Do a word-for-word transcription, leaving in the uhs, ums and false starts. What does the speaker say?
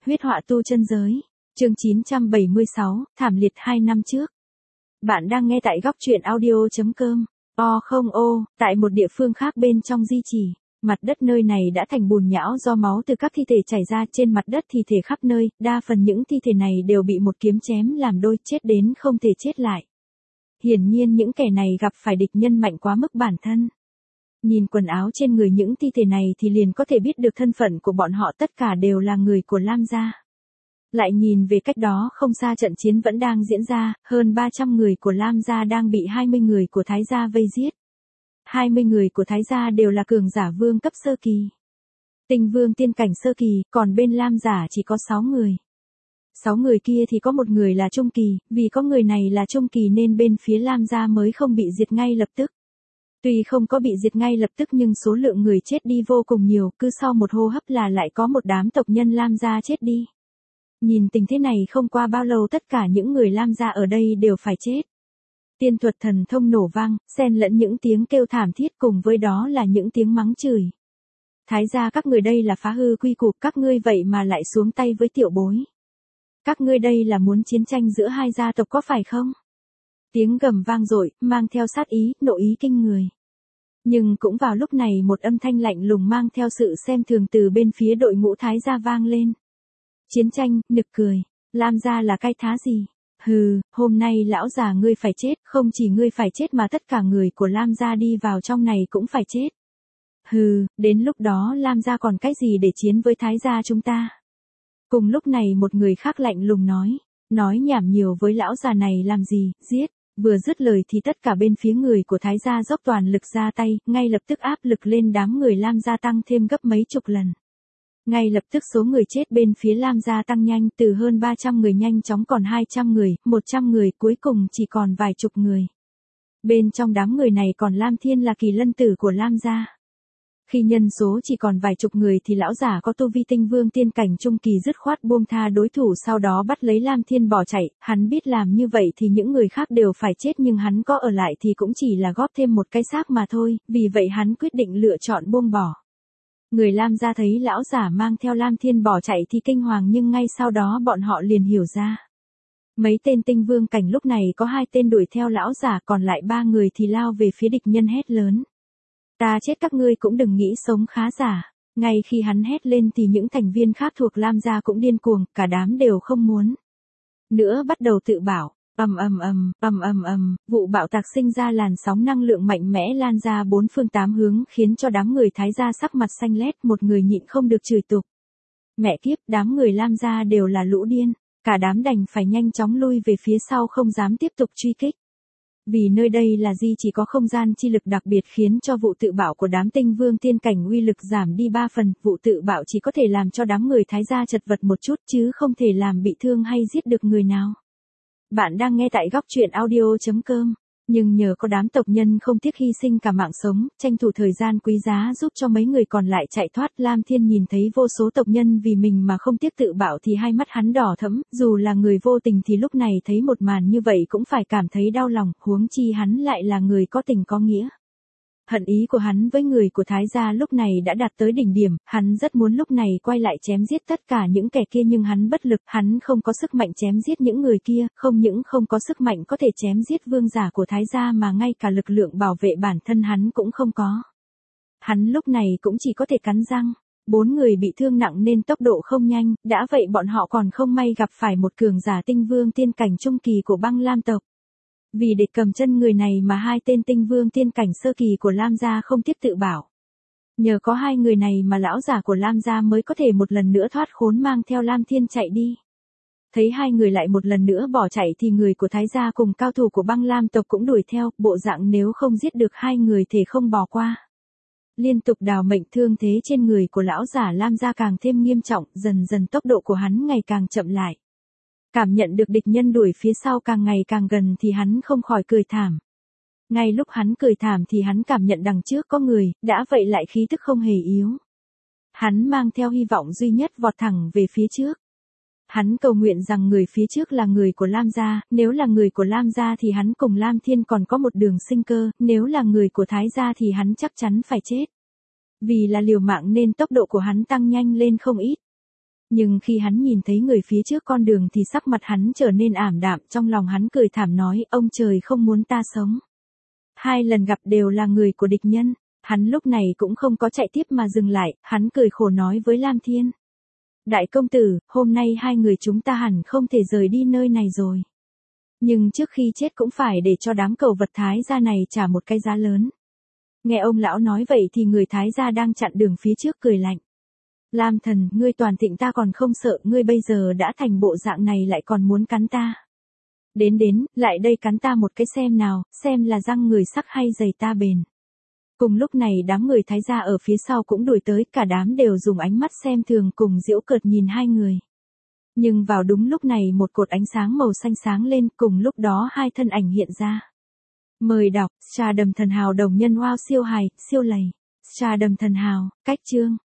Huyết họa tu chân giới. Chương chín trăm bảy mươi sáu, thảm liệt hai năm trước. Bạn đang nghe tại góc truyện audio.com. O không ô, tại một địa phương khác bên trong di chỉ, mặt đất nơi này đã thành bùn nhão do máu từ các thi thể chảy ra, trên mặt đất thi thể khắp nơi, đa phần những thi thể này đều bị một kiếm chém làm đôi, chết đến không thể chết lại. Hiển nhiên những kẻ này gặp phải địch nhân mạnh quá mức bản thân. Nhìn quần áo trên người những thi thể này thì liền có thể biết được thân phận của bọn họ, tất cả đều là người của Lam gia. Lại nhìn về cách đó không xa, trận chiến vẫn đang diễn ra, hơn ba trăm người của Lam gia đang bị hai mươi người của Thái gia vây giết. hai mươi người của Thái gia đều là cường giả vương cấp sơ kỳ. Tinh vương tiên cảnh sơ kỳ, còn bên Lam gia chỉ có sáu người. sáu người kia thì có một người là trung kỳ, vì có người này là trung kỳ nên bên phía Lam gia mới không bị diệt ngay lập tức. Tuy không có bị diệt ngay lập tức nhưng số lượng người chết đi vô cùng nhiều, cứ sau một hô hấp là lại có một đám tộc nhân Lam gia chết đi. Nhìn tình thế này không qua bao lâu tất cả những người Lam gia ở đây đều phải chết. Tiên thuật thần thông nổ vang, xen lẫn những tiếng kêu thảm thiết cùng với đó là những tiếng mắng chửi. Thái gia các người đây là phá hư quy củ, các ngươi vậy mà lại xuống tay với tiểu bối. Các ngươi đây là muốn chiến tranh giữa hai gia tộc có phải không? Tiếng gầm vang dội, mang theo sát ý, nộ ý kinh người. Nhưng cũng vào lúc này một âm thanh lạnh lùng mang theo sự xem thường từ bên phía đội ngũ Thái gia vang lên. Chiến tranh, nực cười, Lam gia là cái thá gì? Hừ, hôm nay lão già ngươi phải chết, không chỉ ngươi phải chết mà tất cả người của Lam gia đi vào trong này cũng phải chết. Hừ, đến lúc đó Lam gia còn cái gì để chiến với Thái gia chúng ta? Cùng lúc này một người khác lạnh lùng nói, nói nhảm nhiều với lão già này làm gì, giết. Vừa dứt lời thì tất cả bên phía người của Thái gia dốc toàn lực ra tay, ngay lập tức áp lực lên đám người Lam gia tăng thêm gấp mấy chục lần. Ngay lập tức số người chết bên phía Lam gia tăng nhanh, từ hơn ba trăm người nhanh chóng còn hai trăm người, một trăm người, cuối cùng chỉ còn vài chục người. Bên trong đám người này còn Lam Thiên là kỳ lân tử của Lam gia. Khi nhân số chỉ còn vài chục người thì lão giả có tu vi tinh vương tiên cảnh trung kỳ dứt khoát buông tha đối thủ, sau đó bắt lấy Lam Thiên bỏ chạy. Hắn biết làm như vậy thì những người khác đều phải chết nhưng hắn có ở lại thì cũng chỉ là góp thêm một cái xác mà thôi, vì vậy hắn quyết định lựa chọn buông bỏ. Người Lam gia thấy lão giả mang theo Lam Thiên bỏ chạy thì kinh hoàng, nhưng ngay sau đó bọn họ liền hiểu ra. Mấy tên tinh vương cảnh lúc này có hai tên đuổi theo lão giả, còn lại ba người thì lao về phía địch nhân hét lớn. Ta chết các ngươi cũng đừng nghĩ sống khá giả. Ngay khi hắn hét lên thì những thành viên khác thuộc Lam gia cũng điên cuồng, cả đám đều không muốn nữa bắt đầu tự bảo. Ầm ầm ầm, ầm ầm ầm, vụ bạo tạc sinh ra làn sóng năng lượng mạnh mẽ lan ra bốn phương tám hướng, khiến cho đám người Thái gia sắc mặt xanh lét, một người nhịn không được chửi tục. Mẹ kiếp, đám người Lam gia đều là lũ điên, cả đám đành phải nhanh chóng lui về phía sau không dám tiếp tục truy kích. Vì nơi đây là di chỉ có không gian chi lực đặc biệt khiến cho vụ tự bạo của đám tinh vương tiên cảnh uy lực giảm đi ba phần, vụ tự bạo chỉ có thể làm cho đám người Thái gia chật vật một chút chứ không thể làm bị thương hay giết được người nào. Bạn đang nghe tại góc truyện audio.com, nhưng nhờ có đám tộc nhân không tiếc hy sinh cả mạng sống, tranh thủ thời gian quý giá giúp cho mấy người còn lại chạy thoát. Lam Thiên nhìn thấy vô số tộc nhân vì mình mà không tiếc tự bạo thì hai mắt hắn đỏ thẫm, dù là người vô tình thì lúc này thấy một màn như vậy cũng phải cảm thấy đau lòng, huống chi hắn lại là người có tình có nghĩa. Hận ý của hắn với người của Thái gia lúc này đã đạt tới đỉnh điểm, hắn rất muốn lúc này quay lại chém giết tất cả những kẻ kia nhưng hắn bất lực, hắn không có sức mạnh chém giết những người kia, không những không có sức mạnh có thể chém giết vương giả của Thái gia mà ngay cả lực lượng bảo vệ bản thân hắn cũng không có. Hắn lúc này cũng chỉ có thể cắn răng. Bốn người bị thương nặng nên tốc độ không nhanh, đã vậy bọn họ còn không may gặp phải một cường giả tinh vương tiên cảnh trung kỳ của băng Lam tộc. Vì để cầm chân người này mà hai tên tinh vương tiên cảnh sơ kỳ của Lam gia không tiếp tự bảo. Nhờ có hai người này mà lão giả của Lam gia mới có thể một lần nữa thoát khốn mang theo Lam Thiên chạy đi. Thấy hai người lại một lần nữa bỏ chạy thì người của Thái gia cùng cao thủ của băng Lam tộc cũng đuổi theo, bộ dạng nếu không giết được hai người thể không bỏ qua. Liên tục đào mệnh, thương thế trên người của lão giả Lam gia càng thêm nghiêm trọng, dần dần tốc độ của hắn ngày càng chậm lại. Cảm nhận được địch nhân đuổi phía sau càng ngày càng gần thì hắn không khỏi cười thảm. Ngay lúc hắn cười thảm thì hắn cảm nhận đằng trước có người, đã vậy lại khí tức không hề yếu. Hắn mang theo hy vọng duy nhất vọt thẳng về phía trước. Hắn cầu nguyện rằng người phía trước là người của Lam gia, nếu là người của Lam gia thì hắn cùng Lam Thiên còn có một đường sinh cơ, nếu là người của Thái gia thì hắn chắc chắn phải chết. Vì là liều mạng nên tốc độ của hắn tăng nhanh lên không ít. Nhưng khi hắn nhìn thấy người phía trước con đường thì sắc mặt hắn trở nên ảm đạm, trong lòng hắn cười thảm nói, ông trời không muốn ta sống. Hai lần gặp đều là người của địch nhân, hắn lúc này cũng không có chạy tiếp mà dừng lại, hắn cười khổ nói với Lam Thiên. Đại công tử, hôm nay hai người chúng ta hẳn không thể rời đi nơi này rồi. Nhưng trước khi chết cũng phải để cho đám cẩu vật Thái gia này trả một cái giá lớn. Nghe ông lão nói vậy thì người Thái gia đang chặn đường phía trước cười lạnh. Lam thần, ngươi toàn thịnh ta còn không sợ, ngươi bây giờ đã thành bộ dạng này lại còn muốn cắn ta. Đến đến, lại đây cắn ta một cái xem nào, xem là răng người sắc hay giày ta bền. Cùng lúc này đám người Thái gia ở phía sau cũng đuổi tới, cả đám đều dùng ánh mắt xem thường cùng giễu cợt nhìn hai người. Nhưng vào đúng lúc này một cột ánh sáng màu xanh sáng lên, cùng lúc đó hai thân ảnh hiện ra. Mời đọc, Trà Đầm Thần Hào đồng nhân wow siêu hài, siêu lầy. Trà Đầm Thần Hào, cách chương.